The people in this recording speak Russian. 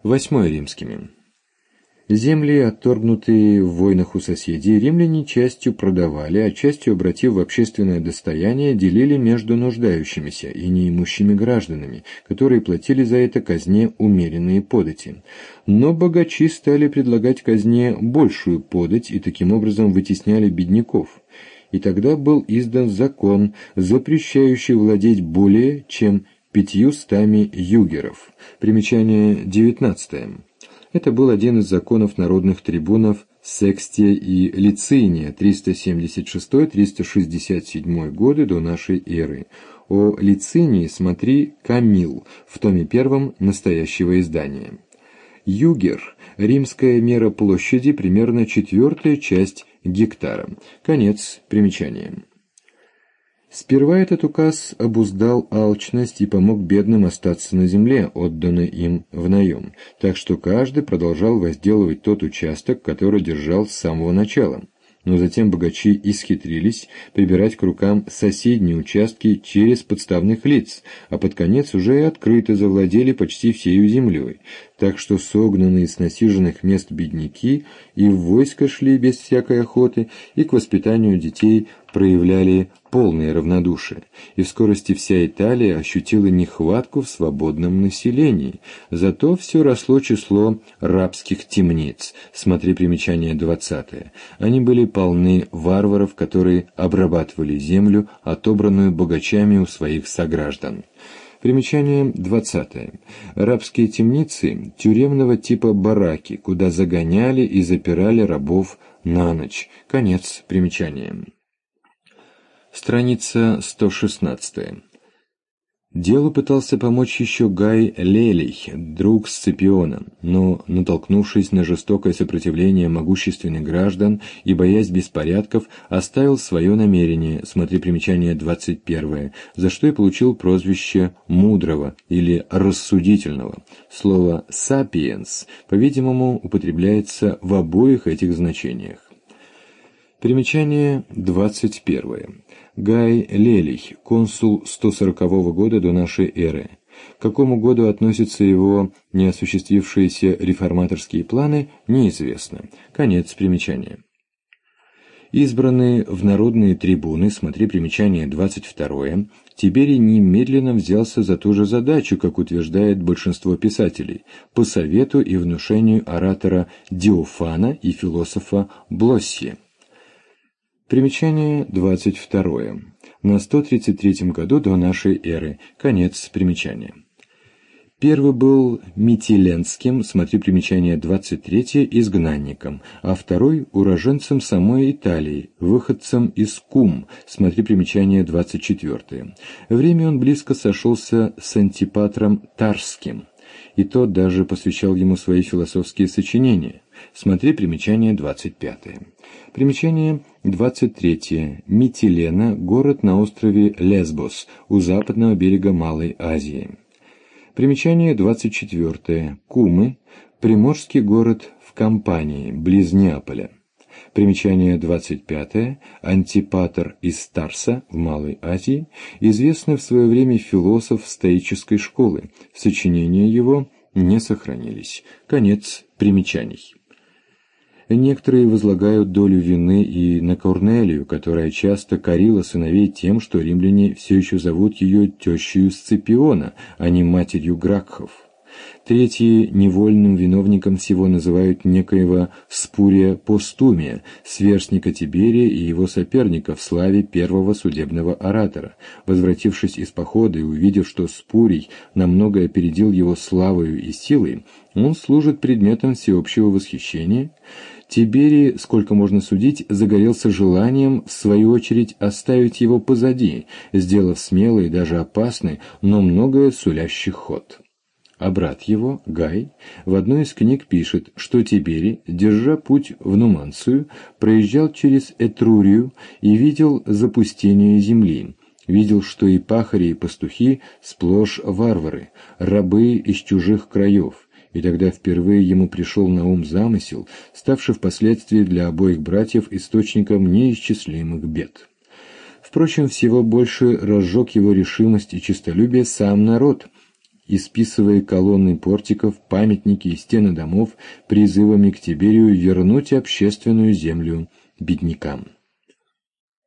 8 римскими. Земли, отторгнутые в войнах у соседей, римляне частью продавали, а частью, обратив в общественное достояние, делили между нуждающимися и неимущими гражданами, которые платили за это казне умеренные подати. Но богачи стали предлагать казне большую подать и таким образом вытесняли бедняков. И тогда был издан закон, запрещающий владеть более чем 500 югеров. Примечание 19. Это был один из законов народных трибунов Секстия и Лициния 376-367 годы до нашей эры. О Лицинии смотри Камил в томе 1 настоящего издания. Югер – римская мера площади, примерно 1/4 часть гектара. Конец примечания. Сперва этот указ обуздал алчность и помог бедным остаться на земле, отданной им в наем, так что каждый продолжал возделывать тот участок, который держал с самого начала. Но затем богачи исхитрились прибирать к рукам соседние участки через подставных лиц, а под конец уже и открыто завладели почти всею землей, так что согнанные с насиженных мест бедняки и в войско шли без всякой охоты, и к воспитанию детей проявляли полное равнодушие, и в скорости вся Италия ощутила нехватку в свободном населении. Зато все росло число рабских темниц. Смотри примечание 20. Они были полны варваров, которые обрабатывали землю, отобранную богачами у своих сограждан. Примечание 20. Рабские темницы – тюремного типа бараки, куда загоняли и запирали рабов на ночь. Конец примечания. Страница 116. Делу пытался помочь еще Гай Лелий, друг Сципиона, но, натолкнувшись на жестокое сопротивление могущественных граждан и боясь беспорядков, оставил свое намерение, смотри примечание 21, за что и получил прозвище «мудрого» или «рассудительного». Слово «sapiens», по-видимому, употребляется в обоих этих значениях. Примечание 21. Гай Лелий, консул 140 года до нашей эры. К какому году относятся его неосуществившиеся реформаторские планы, неизвестно. Конец примечания. Избранный в народные трибуны, смотри примечание 22, Тиберий немедленно взялся за ту же задачу, как утверждает большинство писателей, по совету и внушению оратора Диофана и философа Блоссия. Примечание 22. На 133 году до нашей эры. Конец примечания. Первый был Митиленским, смотри примечание 23, изгнанником, а второй – уроженцем самой Италии, выходцем из Кум, смотри примечание 24. Время он близко сошелся с Антипатром Тарским, и тот даже посвящал ему свои философские сочинения. Смотри примечание 25. Примечание 23. Митилена – город на острове Лесбос, у западного берега Малой Азии. Примечание 24. Кумы – приморский город в Кампании, близ Неаполя. Примечание 25. Антипатр из Тарса в Малой Азии, известный в свое время философ стоической школы. Сочинения его не сохранились. Конец примечаний. Некоторые возлагают долю вины и на Корнелию, которая часто корила сыновей тем, что римляне все еще зовут ее тещею Сципиона, а не матерью Гракхов. Третьи невольным виновником всего называют некоего Спурия Постумия, сверстника Тиберия и его соперника в славе первого судебного оратора. Возвратившись из похода и увидев, что Спурий намного опередил его славою и силой, он служит предметом всеобщего восхищения. Тиберий, сколько можно судить, загорелся желанием, в свою очередь, оставить его позади, сделав смелый и даже опасный, но многое сулящий ход. А брат его, Гай, в одной из книг пишет, что Тиберий, держа путь в Нуманцию, проезжал через Этрурию и видел запустение земли, видел, что и пахари, и пастухи сплошь варвары, рабы из чужих краев. И тогда впервые ему пришел на ум замысел, ставший впоследствии для обоих братьев источником неисчислимых бед. Впрочем, всего больше разжег его решимость и честолюбие сам народ, исписывая колонны портиков, памятники и стены домов призывами к Тиберию вернуть общественную землю беднякам.